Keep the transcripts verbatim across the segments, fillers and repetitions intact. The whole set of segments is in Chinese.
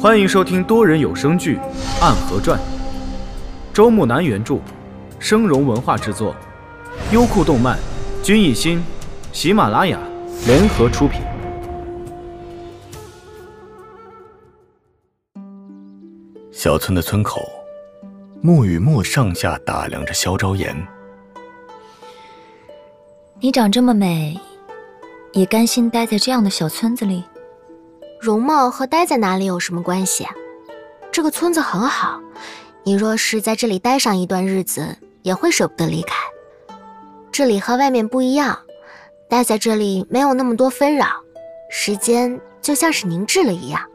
欢迎收听多人有声剧《暗河传》，周木南原著，生荣文化制作，优酷动漫、君艺心、喜马拉雅联合出品。 小村的村口，穆雨墨上下打量着萧昭言。 你长这么美，也甘心待在这样的小村子里？ 容貌和待在哪里有什么关系啊？这个村子很好，你若是在这里待上一段日子，也会舍不得离开。这里和外面不一样，待在这里没有那么多纷扰，时间就像是凝滞了一样。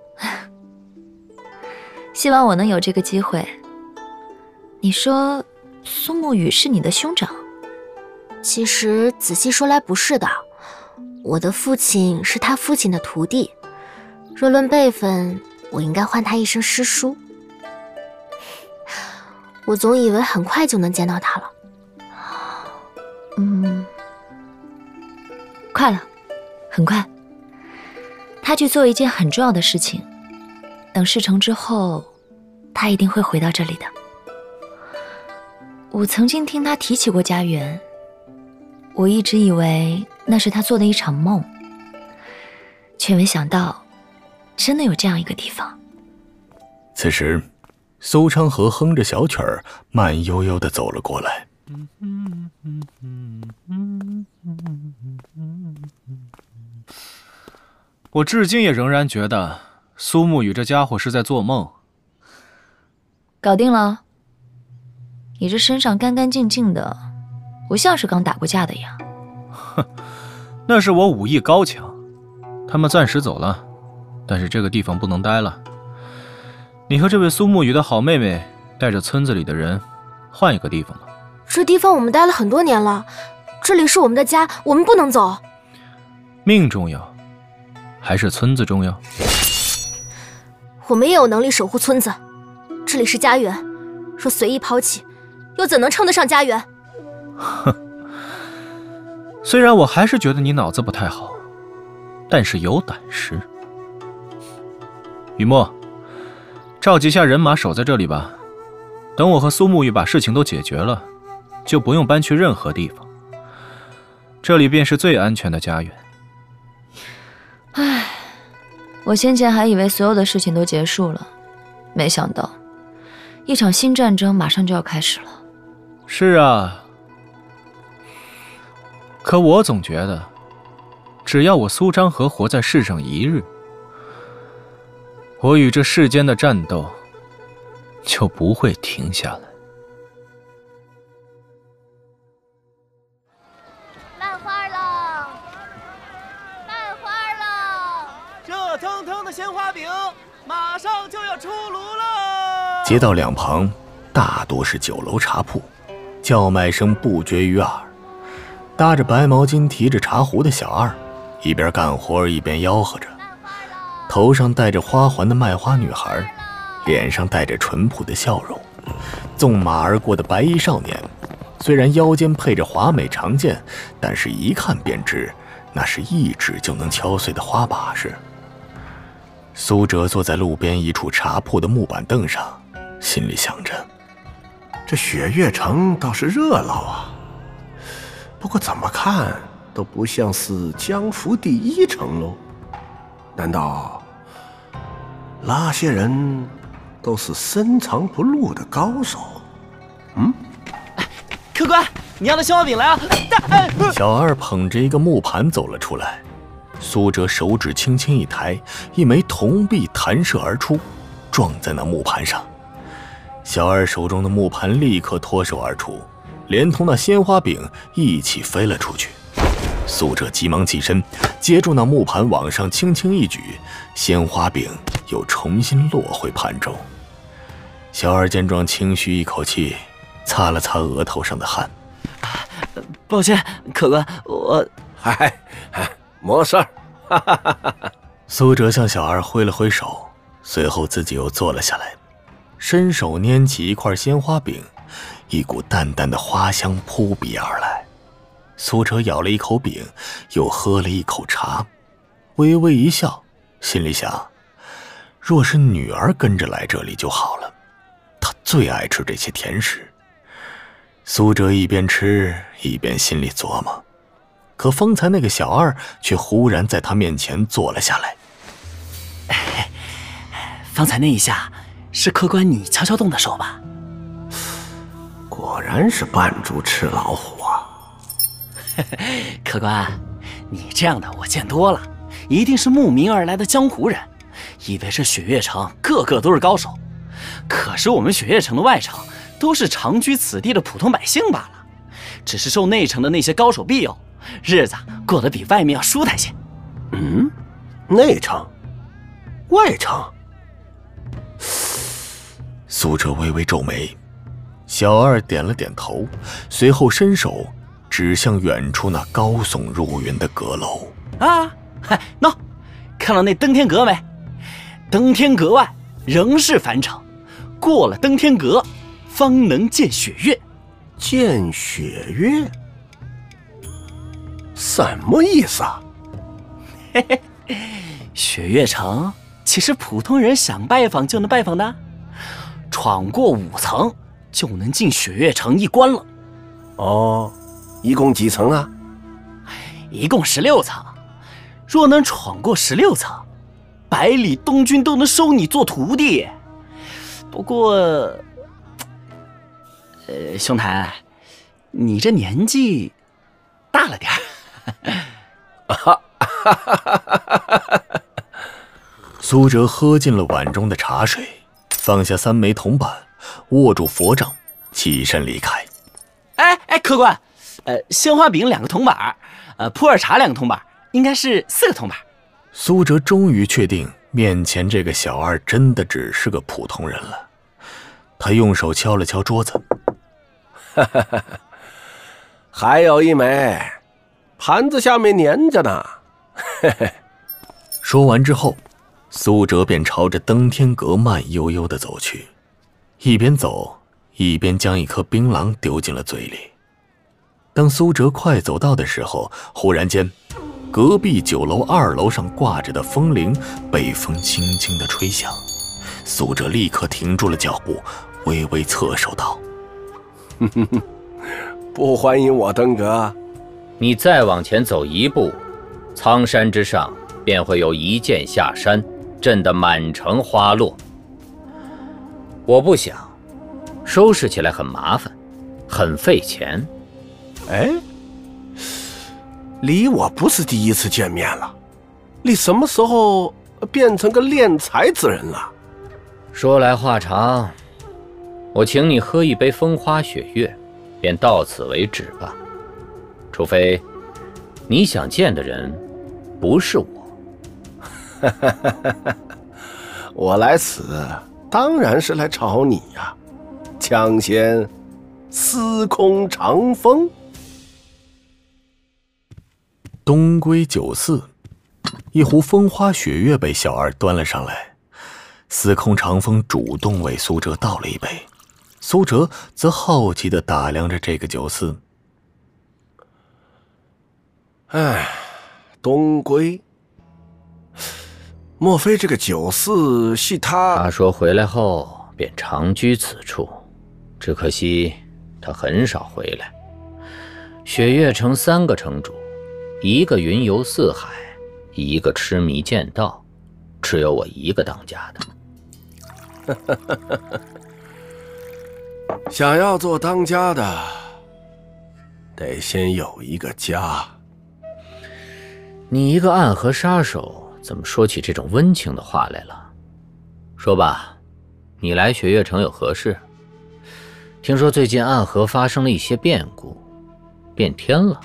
希望我能有这个机会。你说苏沐雨是你的兄长？ 其实仔细说来不是的，我的父亲是他父亲的徒弟，若论辈分，我应该唤他一声师叔。我总以为很快就能见到他了。 嗯，快了，很快。他去做一件很重要的事情，等事成之后，他一定会回到这里的。我曾经听他提起过家园，我一直以为那是他做的一场梦，却没想到真的有这样一个地方。 此时苏昌河哼着小曲儿，慢悠悠地走了过来。 我至今也仍然觉得苏沐雨这家伙是在做梦。 搞定了。你这身上干干净净的，不像是刚打过架的呀。 哼，那是我武艺高强。他们暂时走了，但是这个地方不能待了。你和这位苏沐雨的好妹妹带着村子里的人换一个地方吧。 这地方我们待了很多年了，这里是我们的家，我们不能走。 命重要，还是村子重要？ 我们也有能力守护村子，这里是家园，若随意抛弃，又怎能称得上家园？ 哼，虽然我还是觉得你脑子不太好，但是有胆识。雨墨，召集下人马守在这里吧，等我和苏沐雨把事情都解决了，就不用搬去任何地方，这里便是最安全的家园。 唉，我先前还以为所有的事情都结束了，没想到一场新战争马上就要开始了。 是啊，可我总觉得只要我苏章和活在世上一日，我与这世间的战斗就不会停下来。 烂花了，烂花了！ 热腾腾的鲜花饼马上就要出炉了。 街道两旁大多是酒楼茶铺，叫卖声不绝于耳。搭着白毛巾提着茶壶的小二一边干活一边吆喝着，头上戴着花环的卖花女孩脸上带着淳朴的笑容。纵马而过的白衣少年虽然腰间配着华美长剑，但是一看便知那是一指就能敲碎的花把式。苏哲坐在路边一处茶铺的木板凳上，心里想着， 这雪月城倒是热闹啊，不过怎么看都不像是江湖第一城喽。难道那些人都是深藏不露的高手？嗯， 客官，你要的鲜花饼来啊！ 小二捧着一个木盘走了出来，苏哲手指轻轻一抬，一枚铜币弹射而出，撞在那木盘上。小二手中的木盘立刻脱手而出，连同那鲜花饼一起飞了出去。苏哲急忙起身，接住那木盘往上轻轻一举，鲜花饼又重新落回盘中。小二见状轻吁一口气，擦了擦额头上的汗。 抱歉，客官，我…… 嗨，没事儿。 苏哲向小二挥了挥手，随后自己又坐了下来，伸手拈起一块鲜花饼，一股淡淡的花香扑鼻而来。苏哲咬了一口饼，又喝了一口茶，微微一笑，心里想， 若是女儿跟着来这里就好了，她最爱吃这些甜食。苏哲一边吃一边心里琢磨，可方才那个小二却忽然在他面前坐了下来。 方才那一下是客官你悄悄动的手吧？ 果然是扮猪吃老虎啊！ 客官，你这样的我见多了，一定是慕名而来的江湖人，以为这雪月城个个都是高手。可是我们雪月城的外城都是常居此地的普通百姓罢了，只是受内城的那些高手庇佑，日子过得比外面要舒坦些。 嗯，内城、外城。 苏哲微微皱眉，小二点了点头，随后伸手指向远处那高耸入云的阁楼。 啊，嗨，喏，看到那登天阁没？登天阁外仍是凡城，过了登天阁，方能见雪月。 见雪月？什么意思啊？ 嘿嘿，雪月城岂是普通人想拜访就能拜访的？闯过五层就能进雪月城一关了。 哦，一共几层啊？ 一共十六层。若能闯过十六层，百里东军都能收你做徒弟。不过，呃，兄台，你这年纪大了点儿。 苏哲喝尽了碗中的茶水，放下三枚铜板，握住佛杖，起身离开。 哎哎，客官，呃，鲜花饼两个铜板，呃，普洱茶两个铜板，应该是四个铜板。 苏哲终于确定面前这个小二真的只是个普通人了。他用手敲了敲桌子， 还有一枚，盘子下面粘着呢。 说完之后，苏哲便朝着登天阁慢悠悠地走去，一边走一边将一颗槟榔丢进了嘴里。当苏哲快走到的时候，忽然间隔壁酒楼二楼上挂着的风铃被风轻轻地吹响，苏哲立刻停住了脚步，微微侧手道： 不欢迎我登阁。 你再往前走一步，苍山之上便会有一剑下山，震得满城花落。我不想，收拾起来很麻烦，很费钱。 哎，离我不是第一次见面了，你什么时候变成个敛财之人了？ 说来话长，我请你喝一杯风花雪月，便到此为止吧。除非你想见的人不是我。 我来此当然是来找你呀、啊，抢先司空长风。 东归酒肆，一壶风花雪月被小二端了上来。司空长风主动为苏哲倒了一杯，苏哲则好奇地打量着这个酒肆。 哎，东归，莫非这个酒肆系他？ 他说回来后便常居此处，只可惜他很少回来。雪月城三个城主，一个云游四海，一个痴迷剑道，只有我一个当家的。 想要做当家的，得先有一个家。 你一个暗河杀手，怎么说起这种温情的话来了？说吧，你来雪月城有何事？听说最近暗河发生了一些变故，变天了。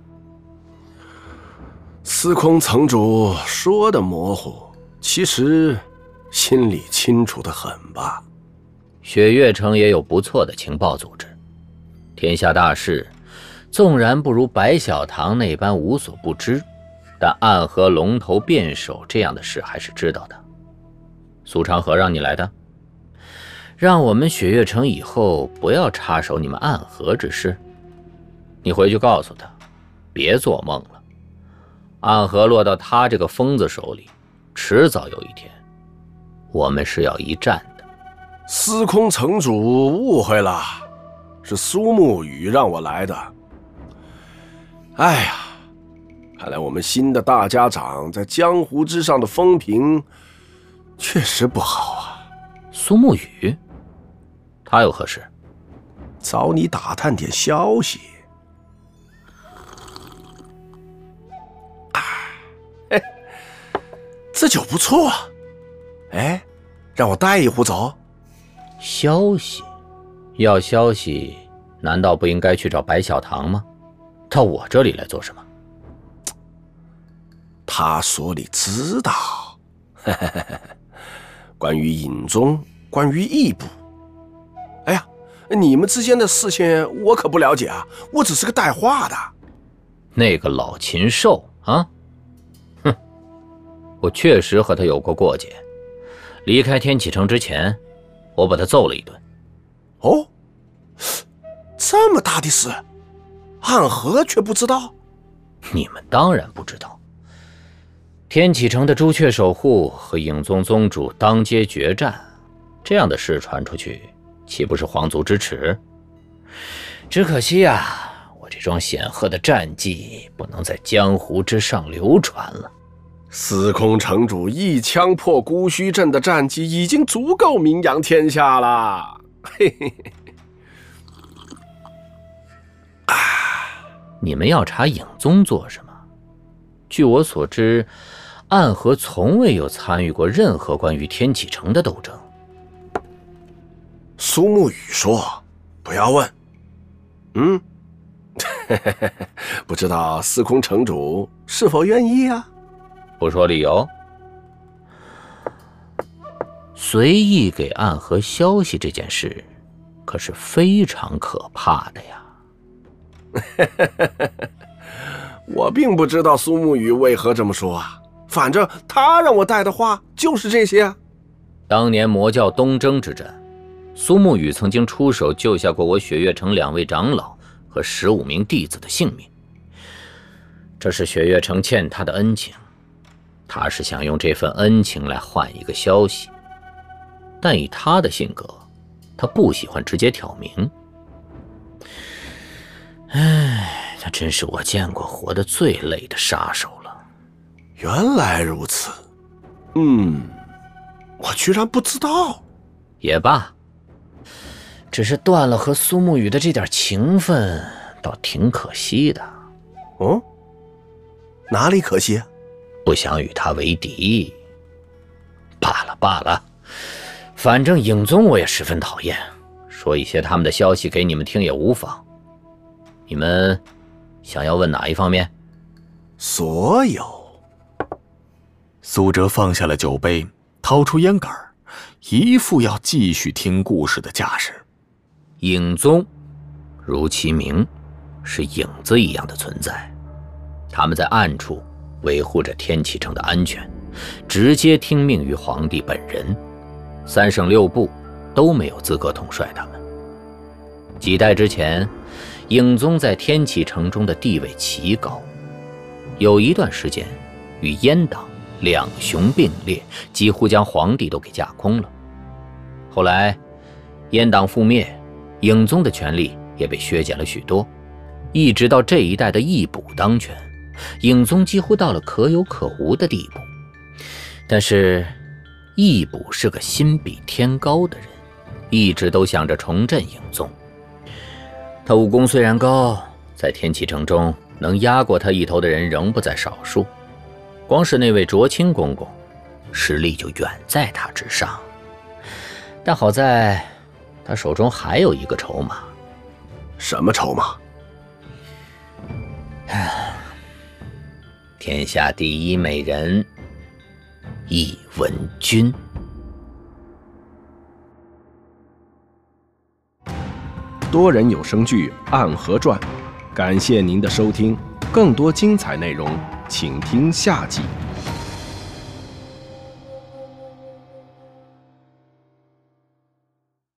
司空城主说的模糊，其实心里清楚的很吧。 雪月城也有不错的情报组织，天下大事，纵然不如白小堂那般无所不知，但暗河龙头变手这样的事还是知道的。苏长河让你来的，让我们雪月城以后不要插手你们暗河之事。你回去告诉他，别做梦了。暗河落到他这个疯子手里，迟早有一天， 我们是要一战的。 司空城主误会了，是苏沐雨让我来的。哎呀，看来我们新的大家长在江湖之上的风评确实不好啊。 苏沐雨，他有何事？ 找你打探点消息。啊，哎，这酒不错。哎，让我带一壶走。 消息？要消息，难道不应该去找白小棠吗？到我这里来做什么？ 他说你知道。关于尹宗，关于义部。哎呀，你们之间的事情我可不了解啊，我只是个带话的。 那个老禽兽啊，哼，我确实和他有过过节。离开天启城之前，我把他揍了一顿。 哦，这么大的事，暗河却不知道？ 你们当然不知道。天启城的朱雀守护和影宗宗主当街决战，这样的事传出去，岂不是皇族之耻？只可惜啊，我这桩显赫的战绩不能在江湖之上流传了。 司空城主一枪破孤虚镇的战绩已经足够名扬天下了。嘿嘿嘿。 啊，你们要查影宗做什么？据我所知，暗河从未有参与过任何关于天启城的斗争。 苏沐雨说：“不要问。”嗯，不知道司空城主是否愿意啊？ 不说理由。随意给暗河消息这件事，可是非常可怕的呀。 我并不知道苏沐雨为何这么说啊，反正他让我带的话就是这些啊。 当年魔教东征之战，苏沐雨曾经出手救下过我雪月城两位长老和十五名弟子的性命，这是雪月城欠他的恩情，他是想用这份恩情来换一个消息，但以他的性格，他不喜欢直接挑明。唉。他真是我见过活得最累的杀手了。 原来如此，嗯，我居然不知道。 也罢，只是断了和苏沐雨的这点情分，倒挺可惜的。 哦，哪里可惜？ 不想与他为敌。罢了罢了，反正影宗我也十分讨厌，说一些他们的消息给你们听也无妨。你们想要问哪一方面？ 所有。 苏哲放下了酒杯，掏出烟杆，一副要继续听故事的架势。 影宗，如其名，是影子一样的存在。他们在暗处维护着天启城的安全，直接听命于皇帝本人。三省六部都没有资格统帅他们。几代之前，影宗在天启城中的地位奇高，有一段时间与阉党两雄并列，几乎将皇帝都给架空了。后来阉党覆灭，影宗的权力也被削减了许多，一直到这一代的义补当权，影宗几乎到了可有可无的地步。但是义补是个心比天高的人，一直都想着重振影宗。他武功虽然高，在天启城中能压过他一头的人仍不在少数，光是那位卓清公公，实力就远在他之上。但好在他手中还有一个筹码。 什么筹码？ 天下第一美人易文君。 多人有声剧《暗河传》，感谢您的收听，更多精彩内容，请听下集。